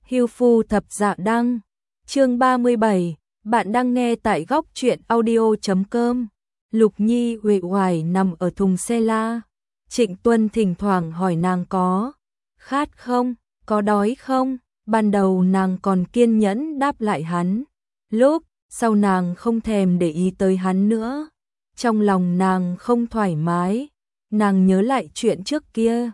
Hưu Phu Thập Dạ Đăng, chương 37, bạn đang nghe tại góc truyện audio.com. Lục Nhi uể oải nằm ở thùng xe la. Trịnh Tuân thỉnh thoảng hỏi nàng có khát không, có đói không. Ban đầu nàng còn kiên nhẫn đáp lại hắn, lúc sau nàng không thèm để ý tới hắn nữa. Trong lòng nàng không thoải mái, nàng nhớ lại chuyện trước kia.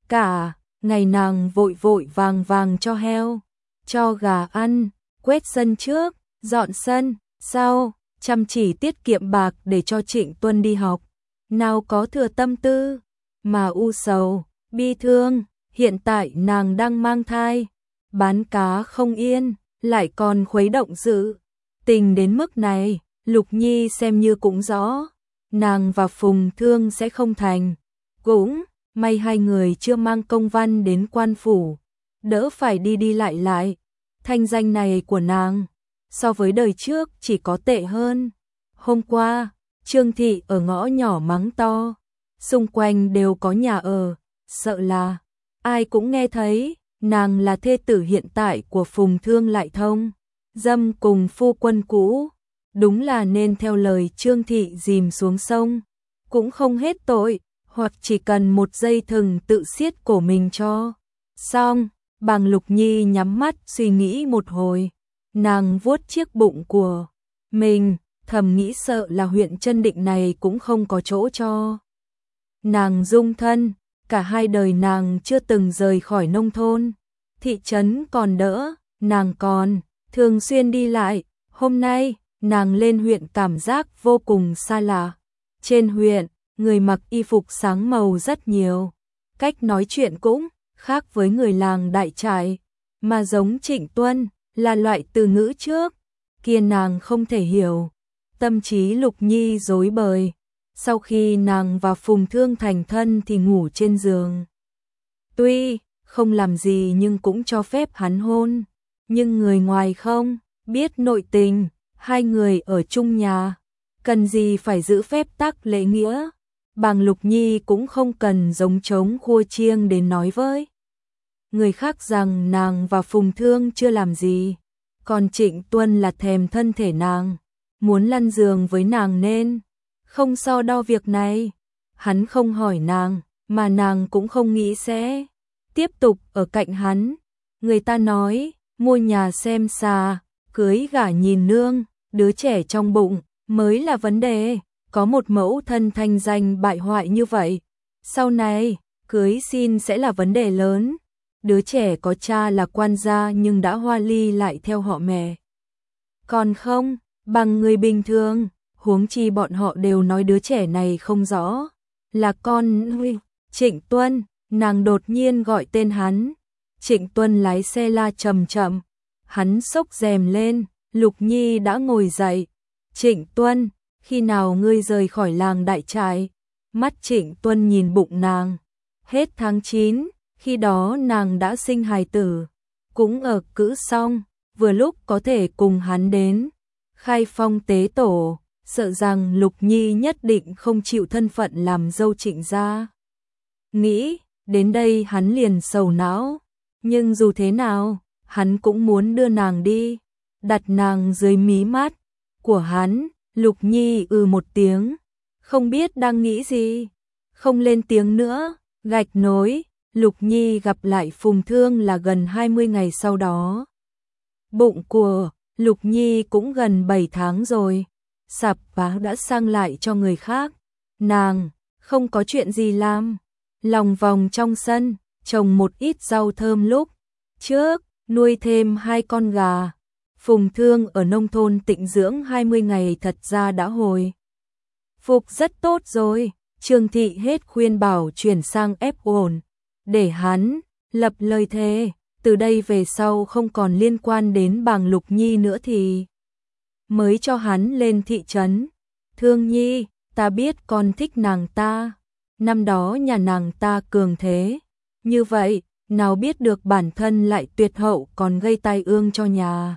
Cả ngày nàng vội vội vàng vàng cho heo, cho gà ăn, quét sân trước, dọn sân, sau, chăm chỉ tiết kiệm bạc để cho Trịnh Tuân đi học. Nào có thừa tâm tư, mà u sầu, bi thương. Hiện tại nàng đang mang thai, bán cá không yên, lại còn khuấy động dự tình đến mức này. Lục Nhi xem như cũng rõ, nàng và Phùng Thương sẽ không thành. Cũng may hai người chưa mang công văn đến quan phủ, đỡ phải đi đi lại lại. Thanh danh này của nàng so với đời trước chỉ có tệ hơn. Hôm qua, Trương Thị ở ngõ nhỏ mắng to, xung quanh đều có nhà ở, sợ là ai cũng nghe thấy. Nàng là thê tử hiện tại của Phùng Thương lại thông dâm cùng phu quân cũ, đúng là nên theo lời Trương Thị dìm xuống sông cũng không hết tội, hoặc chỉ cần một dây thừng tự siết cổ mình cho xong. Bàng Lục Nhi nhắm mắt suy nghĩ một hồi, nàng vuốt chiếc bụng của mình, thầm nghĩ sợ là huyện Chân Định này cũng không có chỗ cho nàng dung thân. Cả hai đời nàng chưa từng rời khỏi nông thôn, thị trấn còn đỡ, nàng còn thường xuyên đi lại. Hôm nay, nàng lên huyện cảm giác vô cùng xa lạ. Trên huyện, người mặc y phục sáng màu rất nhiều, cách nói chuyện cũng khác với người làng đại trại, mà giống Trịnh Tuân là loại từ ngữ trước kia nàng không thể hiểu. Tâm trí Lục Nhi rối bời. Sau khi nàng và Phùng Thương thành thân thì ngủ trên giường. Tuy không làm gì nhưng cũng cho phép hắn hôn. Nhưng người ngoài không biết nội tình, hai người ở chung nhà, cần gì phải giữ phép tắc lễ nghĩa. Bàng Lục Nhi cũng không cần giống trống khua chiêng đến nói với người khác rằng nàng và Phùng Thương chưa làm gì. Còn Trịnh Tuân là thèm thân thể nàng, muốn lăn giường với nàng nên không so đo việc này. Hắn không hỏi nàng, mà nàng cũng không nghĩ sẽ tiếp tục ở cạnh hắn. Người ta nói, mua nhà xem xa, cưới gả nhìn nương, đứa trẻ trong bụng mới là vấn đề. Có một mẫu thân thanh danh bại hoại như vậy, sau này cưới xin sẽ là vấn đề lớn. Đứa trẻ có cha là quan gia nhưng đã hoa ly lại theo họ mẹ, còn không bằng người bình thường. Huống chi bọn họ đều nói đứa trẻ này không rõ là con Trịnh Tuân. Nàng đột nhiên gọi tên hắn. Trịnh Tuân lái xe la chậm chậm, hắn xốc rèm lên. Lục Nhi đã ngồi dậy. Trịnh Tuân, khi nào ngươi rời khỏi làng đại trại? Mắt Trịnh Tuân nhìn bụng nàng. Hết tháng 9, khi đó nàng đã sinh hài tử, cũng ở cữ xong, vừa lúc có thể cùng hắn đến khai phong tế tổ. Sợ rằng Lục Nhi nhất định không chịu thân phận làm dâu Trịnh gia. Nghĩ đến đây hắn liền sầu não, nhưng dù thế nào, hắn cũng muốn đưa nàng đi, đặt nàng dưới mí mắt của hắn. Lục Nhi một tiếng, không biết đang nghĩ gì, không lên tiếng nữa. Gạch nối, Lục Nhi gặp lại Phùng Thương là gần 20 ngày sau đó. Bụng của Lục Nhi cũng gần 7 tháng rồi. Sạp bá đã sang lại cho người khác, nàng không có chuyện gì làm, lòng vòng trong sân trồng một ít rau thơm. Lúc trước nuôi thêm 2 con gà. Phùng Thương ở nông thôn tịnh dưỡng 20 ngày thật ra đã hồi phục rất tốt rồi. Trương Thị hết khuyên bảo chuyển sang ép ổn, để hắn lập lời thề từ đây về sau không còn liên quan đến Bàng Lục Nhi nữa thì mới cho hắn lên thị trấn. Thương Nhi, ta biết con thích nàng ta, năm đó nhà nàng ta cường thế như vậy, nào biết được bản thân lại tuyệt hậu còn gây tai ương cho nhà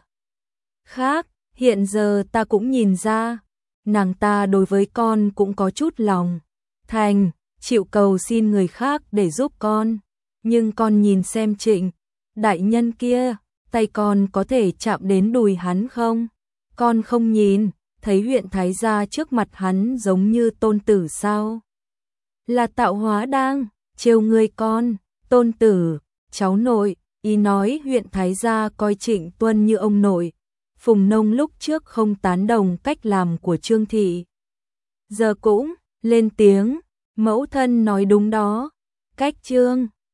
khác. Hiện giờ ta cũng nhìn ra, nàng ta đối với con cũng có chút lòng thành, chịu cầu xin người khác để giúp con. Nhưng con nhìn xem Trịnh đại nhân kia, tay con có thể chạm đến đùi hắn không? Con không nhìn, thấy huyện thái gia trước mặt hắn giống như tôn tử sao? Là tạo hóa đang trêu ngươi con, tôn tử, cháu nội, ý nói huyện thái gia coi Trịnh Tuân như ông nội. Phùng Nông lúc trước không tán đồng cách làm của Trương thị, giờ cũng lên tiếng, mẫu thân nói đúng đó, cách Trương